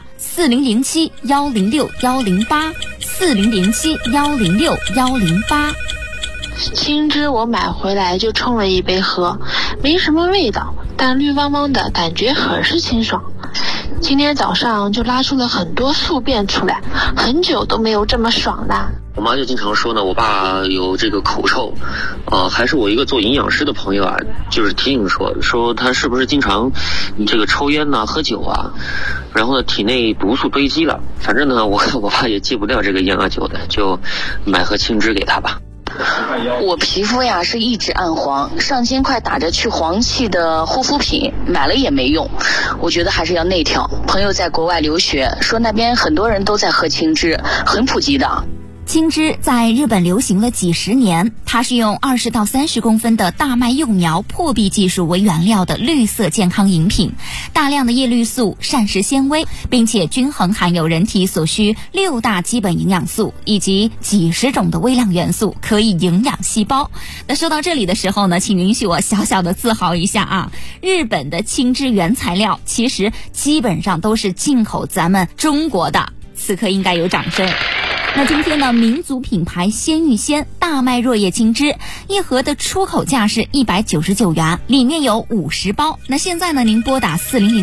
4007-106-108，4007-106-108。 青汁我买回来就冲了一杯喝，没什么味道，但绿汪汪的感觉很是清爽。今天早上就拉出了很多宿便出来，很久都没有这么爽啦。 我妈就经常说呢，我爸有这个口臭，还是我一个做营养师的朋友啊，就是提醒说他是不是经常这个抽烟呐、喝酒啊，然后呢体内毒素堆积了。反正呢，我爸也戒不掉这个烟啊酒的，就买盒青汁给他吧。 我皮肤呀是一直暗黄，上千块打着去黄气的护肤品，买了也没用，我觉得还是要内调。朋友在国外留学，说那边很多人都在喝青汁，很普及的。 青汁在日本流行了几十年，它是用20到30公分的大麦幼苗破壁技术为原料的绿色健康饮品，大量的叶绿素、膳食纤维，并且均衡含有人体所需6大基本营养素以及几十种的微量元素，可以营养细胞。那说到这里的时候呢，请允许我小小的自豪一下啊，日本的青汁原材料其实基本上都是进口咱们中国的，此刻应该有掌声。那今天呢，民族品牌鲜芋仙大麦若叶青汁1盒的出口价是199元，里面有50包。那现在呢，您拨打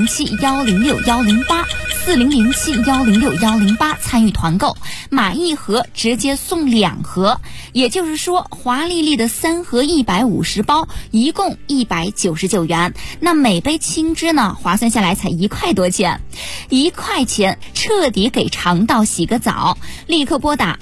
4007-106-108，4007-106-108参与团购，买1盒直接送2盒，也就是说华丽丽的3盒150包，一共199元。那每杯青汁呢，划算下来才1块多钱，1块钱彻底给肠道洗个澡。立刻拨打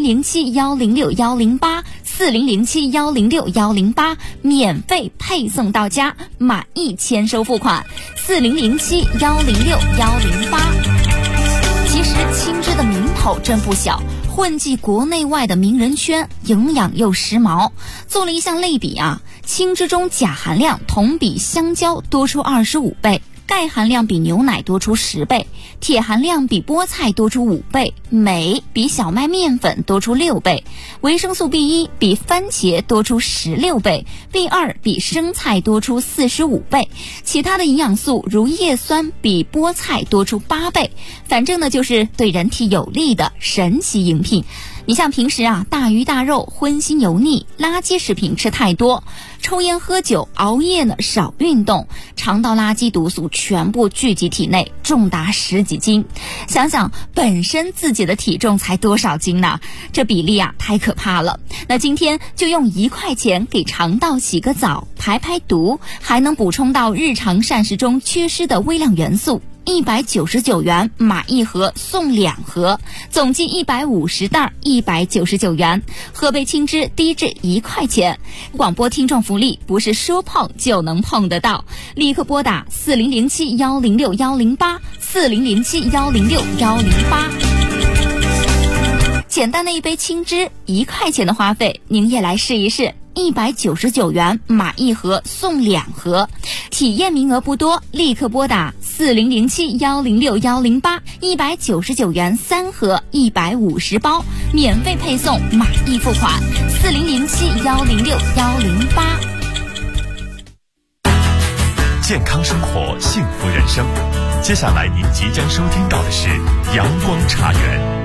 4007-106-108，4007-106-108，免费配送到家，满1000收付款。4007-106-108。其实青汁的名头真不小，混迹国内外的名人圈，营养又时髦。做了一项类比啊，青汁中钾含量同比香蕉多出25倍，钙含量比牛奶多出10倍，铁含量比菠菜多出5倍，镁比小麦面粉多出6倍，维生素 B1 比番茄多出16倍， B2 比生菜多出45倍，其他的营养素如叶酸比菠菜多出8倍。反正呢，就是对人体有利的神奇饮品。你像平时啊，大鱼大肉、荤腥油腻、垃圾食品吃太多，抽烟喝酒、熬夜呢，少运动，肠道垃圾毒素全部聚集体内，重达10几斤。想想本身自己的体重才多少斤呢？这比例啊，太可怕了。那今天就用1块钱给肠道洗个澡，排排毒，还能补充到日常膳食中缺失的微量元素。 199元，马一盒送2盒，总计150袋，199元。河北青汁低至1块钱。广播听众福利不是说碰就能碰得到，立刻拨打4007-106-108，4007-106-108。简单的一杯青汁，1块钱的花费，您也来试一试。199元，马一盒送2盒，体验名额不多，立刻拨打4007-106-108，199元3盒，150包，免费配送，马一付款，4007-106-108。 健康生活，幸福人生。接下来您即将收听到的是阳光茶园。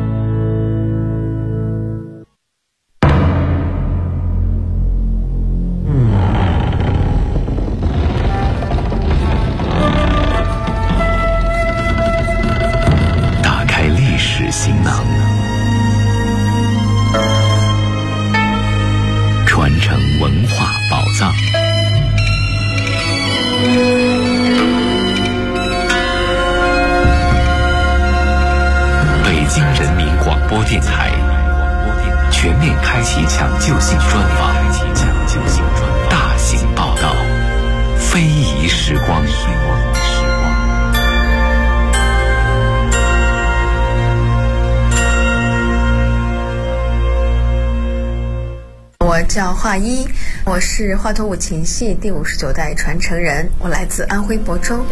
行囊，传承文化宝藏。北京人民广播电台全面开启抢救性专访，大型报道，非遗时光。 我叫华一，我是华佗五禽戏第59代传承人，我来自安徽亳州。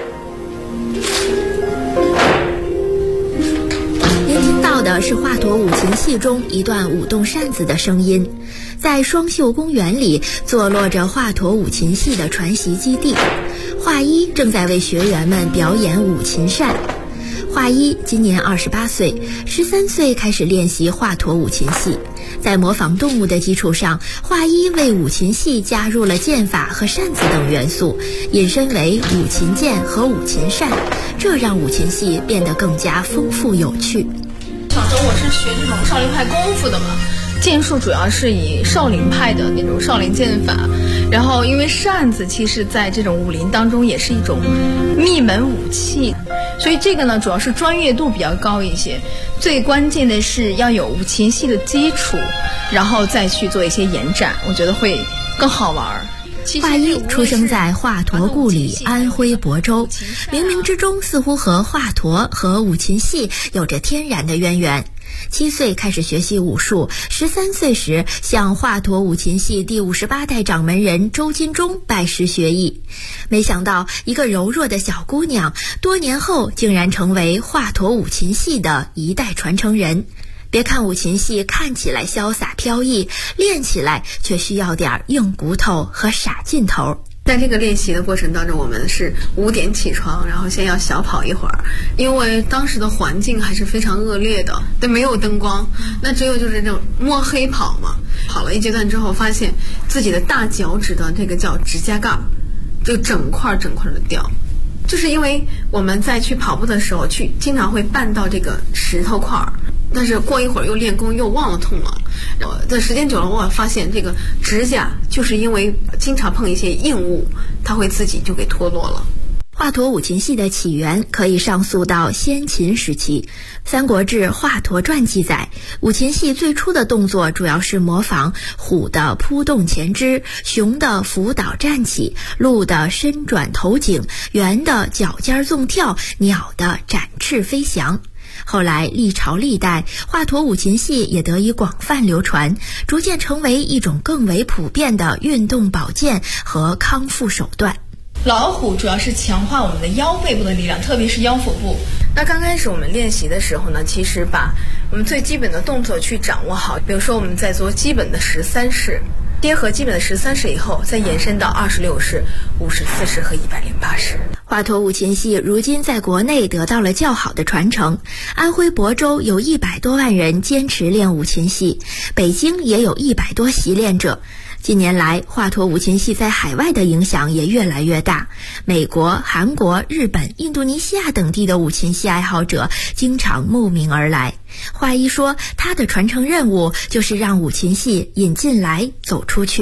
您听到的是华佗五禽戏中一段舞动扇子的声音。在双秀公园里坐落着华佗五禽戏的传习基地，华一正在为学员们表演五禽扇。华一今年28岁，13岁开始练习华佗五禽戏。在模仿动物的基础上，华一为五禽戏加入了剑法和扇子等元素，引申为五禽剑和五禽扇，这让五禽戏变得更加丰富有趣。 小时候我是学这种少林派功夫的嘛，剑术主要是以少林派的那种少林剑法，然后因为扇子其实在这种武林当中也是一种秘门武器，所以这个呢主要是专业度比较高一些，最关键的是要有五禽戏的基础，然后再去做一些延展，我觉得会更好玩。 华一出生在华佗故里安徽亳州，冥冥之中似乎和华佗和五禽戏有着天然的渊源。7岁开始学习武术，13岁时向华佗五禽戏第58代掌门人周金忠拜师学艺。没想到一个柔弱的小姑娘，多年后竟然成为华佗五禽戏的一代传承人。别看五禽戏看起来潇洒飘逸，练起来却需要点硬骨头和傻劲头。 在这个练习的过程当中，我们是5点起床，然后先要小跑一会儿，因为当时的环境还是非常恶劣的，对，没有灯光，那只有就是这种摸黑跑嘛。跑了一阶段之后，发现自己的大脚趾的这个叫指甲盖就整块的掉，就是因为我们在去跑步的时候经常会绊到这个石头块，但是过一会儿又练功又忘了痛了。在时间久了，我发现这个指甲就是因为经常碰一些硬物，它会自己就给脱落了。 华佗五禽戏的起源可以上溯到先秦时期。《三国志·华佗传》记载，五禽戏最初的动作主要是模仿虎的扑动前肢，熊的伏倒站起，鹿的伸转头颈，猿的脚尖纵跳，鸟的展翅飞翔。后来历朝历代，华佗五禽戏也得以广泛流传，逐渐成为一种更为普遍的运动保健和康复手段。 老虎主要是强化我们的腰背部的力量，特别是腰腹部。那刚开始我们练习的时候呢，其实把我们最基本的动作去掌握好，比如说我们在做基本的13式，结合基本的13式以后，再延伸到26式、54式和108式。 华佗五禽戏如今在国内得到了较好的传承，安徽亳州有100多万人坚持练五禽戏，北京也有100多习练者。近年来，华佗五禽戏在海外的影响也越来越大，美国、韩国、日本、印度尼西亚等地的五禽戏爱好者经常慕名而来。华一说，他的传承任务就是让五禽戏引进来走出去。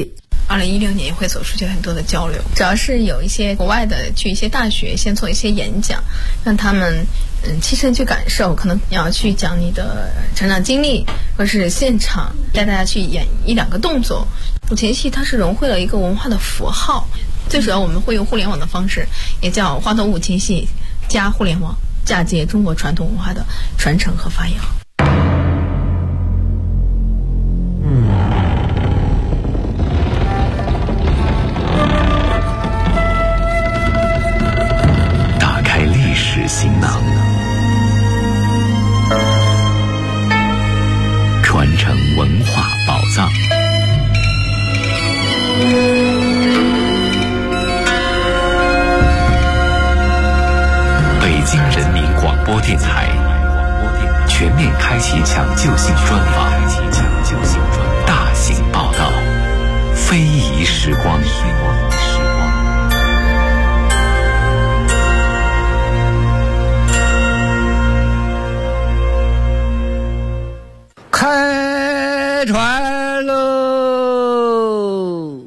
2016年也会走出去很多的交流，主要是有一些国外的去一些大学先做一些演讲，让他们亲身去感受，可能你要去讲你的成长经历，或是现场带大家去演1-2个动作。五禽戏它是融汇了一个文化的符号，最主要我们会用互联网的方式，也叫华佗五禽戏加互联网，嫁接中国传统文化的传承和发扬。 打开历史行囊，传承文化宝藏。北京人民广播电台全面开启抢救性专访，大型报道，非遗时光。 开船喽！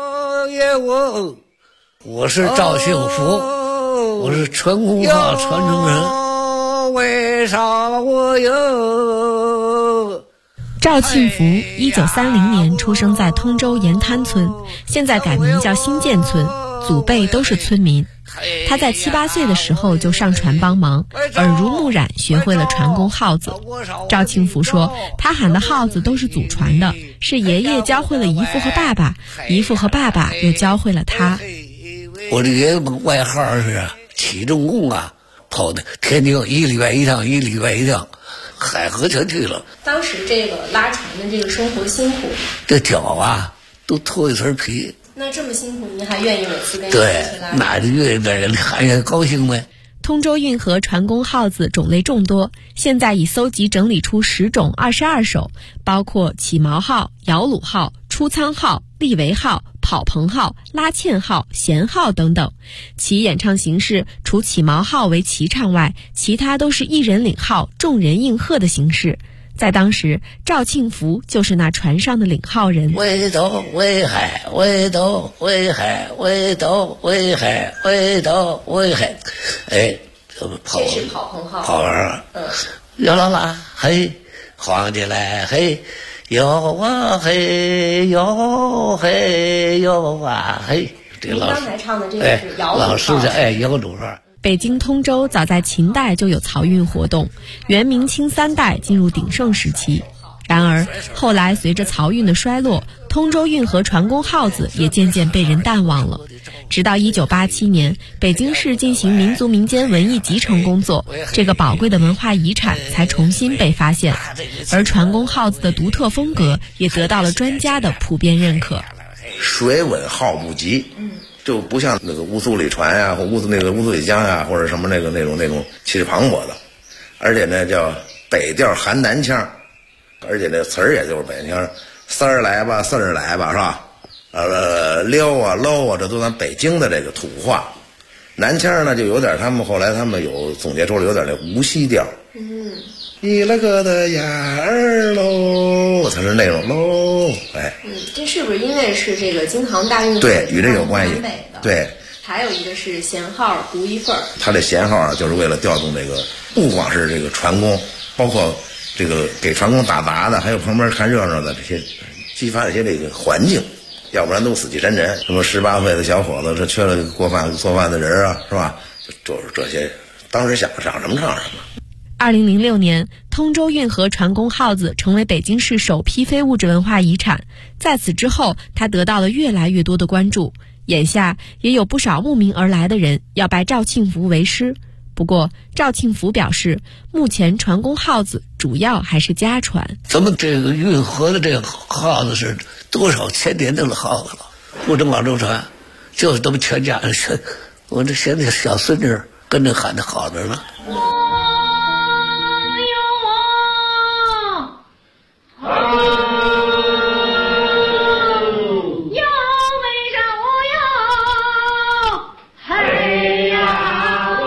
我是赵幸福，我是传功号传承人。为啥我有？ 赵庆福1930年出生在通州沿滩村，现在改名叫新建村，祖辈都是村民。他在7、8岁的时候就上船帮忙，耳濡目染学会了传功号子。赵庆福说，他喊的号子都是祖传的，是爷爷教会了姨父和爸爸，姨父和爸爸又教会了他。 我的爷爷外号是起重工啊，跑的天津1礼拜1趟，1礼拜1趟，海河全去了。 当时这个拉船的这个生活辛苦， 这脚啊都脱一层皮。 那这么辛苦，您还愿意每次跟对，那就愿意在人看见高兴呗。 通州运河传功号子种类众多，现在已搜集整理出10种22首，包括起锚号、摇橹号、出舱号、立围号、跑棚号、拉纤号、弦号等等。其演唱形式除起锚号为齐唱外，其他都是一人领号，众人应和的形式。在当时，赵庆福就是那船上的领号人。 围斗围海，围斗围海，围斗围海，围斗围海。哎，跑棚号， 跑完摇啦啦嘿，晃起来嘿，摇啊嘿，摇嘿摇啊嘿。 您刚才唱的这个是摇橹号， 老师的摇橹号。 北京通州早在秦代就有漕运活动，元明清3代进入鼎盛时期。然而后来随着漕运的衰落，通州运河传功号子也渐渐被人淡忘了。直到1987年，北京市进行民族民间文艺集成工作，这个宝贵的文化遗产才重新被发现，而传功号子的独特风格也得到了专家的普遍认可。 水稳号不急，就不像那个乌苏里船呀，或乌苏里江呀，或者什么那种气势磅礴的，而且呢叫北调含南腔，而且那词儿也就是北腔，三儿来吧，四儿来吧，是吧？撩啊搂啊，这都咱北京的这个土话。南腔呢就有点，后来他们有总结出了有点那无锡调。一了个的眼儿喽，才是那种喽，哎。 这是不是因为是这个京杭大运河？ 对，与这有关系。对。 还有一个是弦号独一份儿。 他这弦号啊，就是为了调动这个，不光是这个船工，包括这个给船工打杂的，还有旁边看热闹的这些，激发一些这个环境，要不然都死气沉沉。什么18岁的小伙子，这缺了做饭的人啊，是吧？就是这些，当时想什么唱什么。 2006年，通州运河传功号子成为北京市首批非物质文化遗产。在此之后，它得到了越来越多的关注。眼下也有不少慕名而来的人要拜赵庆福为师。不过，赵庆福表示，目前传功号子主要还是家传。 咱们这个运河的这个号子是多少千年的号子了，不能往周传，就是他们全家人，我这现在小孙女跟着喊的好着呢。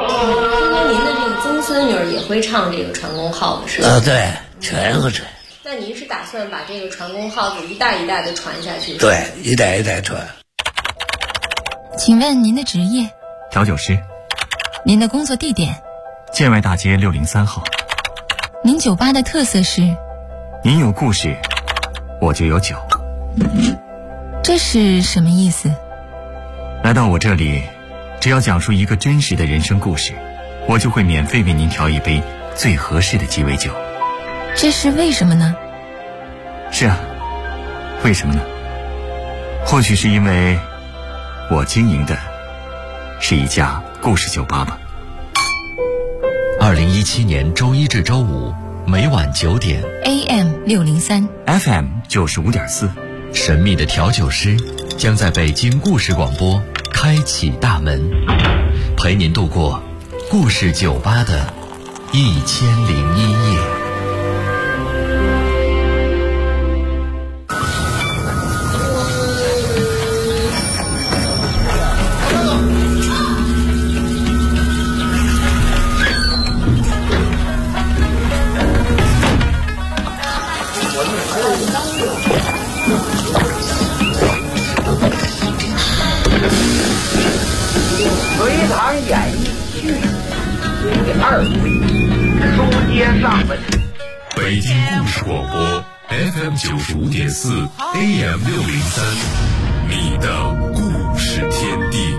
会唱这个传功号子是吧？ 对，全会吹。 那那您是打算把这个传功号子一代一代的传下去？ 对，一代一代传。 请问您的职业？ 调酒师。 您的工作地点？ 建外大街603号。 您酒吧的特色是？ 您有故事，我就有酒。 这是什么意思？ 来到我这里，只要讲述一个真实的人生故事，我就会免费为您调一杯最合适的鸡尾酒。 这是为什么呢？ 是啊，为什么呢？或许是因为我经营的是一家故事酒吧吧。 2017年周一至周五每晚9点 AM 603 FM 95.4， 神秘的调酒师将在北京故事广播开启大门，陪您度过故事酒吧的1001夜。 隋唐演义续第2回，书接上文。 北京故事广播 FM 95.4 AM 603，你的故事天地。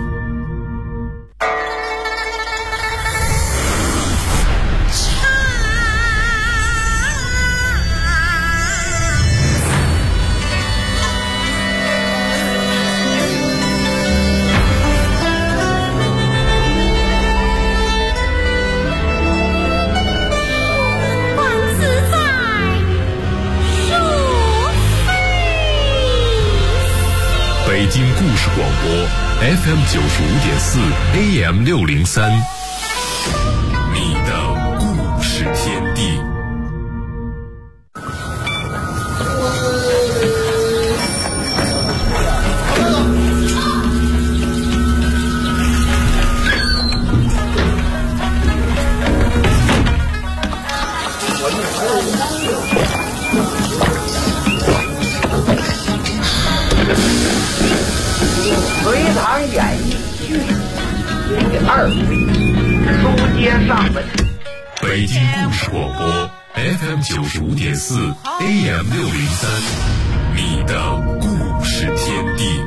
北京故事广播 FM 95.4 AM 603，你的故事天地。 隋唐演义续第2回，书接上文。 北京故事广播 FM 95.4 AM 603，你的故事天地。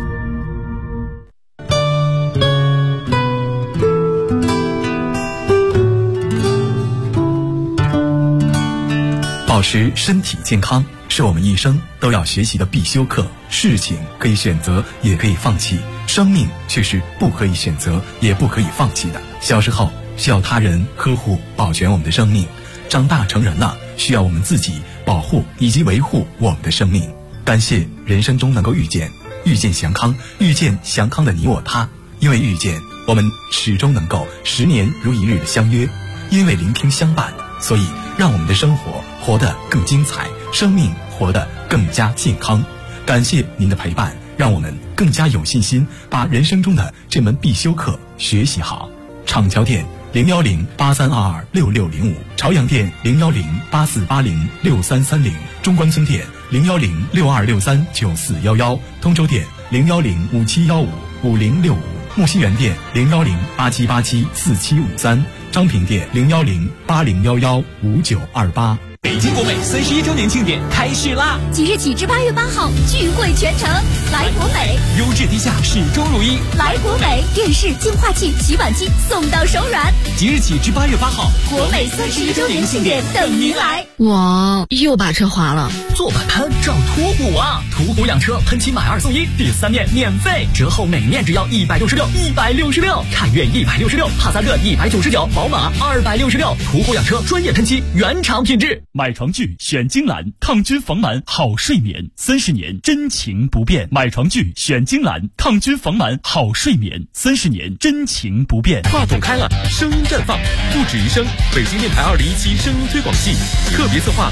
保持身体健康是我们一生都要学习的必修课。事情可以选择，也可以放弃，生命却是不可以选择，也不可以放弃的。小时候需要他人呵护保全我们的生命，长大成人了需要我们自己保护以及维护我们的生命。感谢人生中能够遇见祥康，遇见祥康的你我他。因为遇见，我们始终能够10年如一日的相约；因为聆听相伴，所以让我们的生活活得更精彩，生命活得更加健康。感谢您的陪伴，让我们更加有信心把人生中的这门必修课学习好。厂桥店01083226605，朝阳店01084806330，中关村店01062639411，通州店01057155065，木樨园店01087874753，张平店01080115928。 北京国美31周年庆典开市啦！ 即日起至8月8号，聚会全城，来国美， 优质低价，始终如一。 来国美，电视、净化器、洗碗机送到手软。 即日起至8月8号， 国美31周年庆典等您来。 我又把车划了， 做摆摊找途虎啊！途虎养车喷漆买2送1，第3面免费，折后每面只要166，凯越166，帕萨特199，宝马266。途虎养车专业喷漆，原厂品质。 买床具选金兰，抗菌防螨好睡眠，30年真情不变。买床具选金兰，抗菌防螨好睡眠，30年真情不变。 话筒开了，声音绽放，不止一声。北京电台2017声音推广季特别策划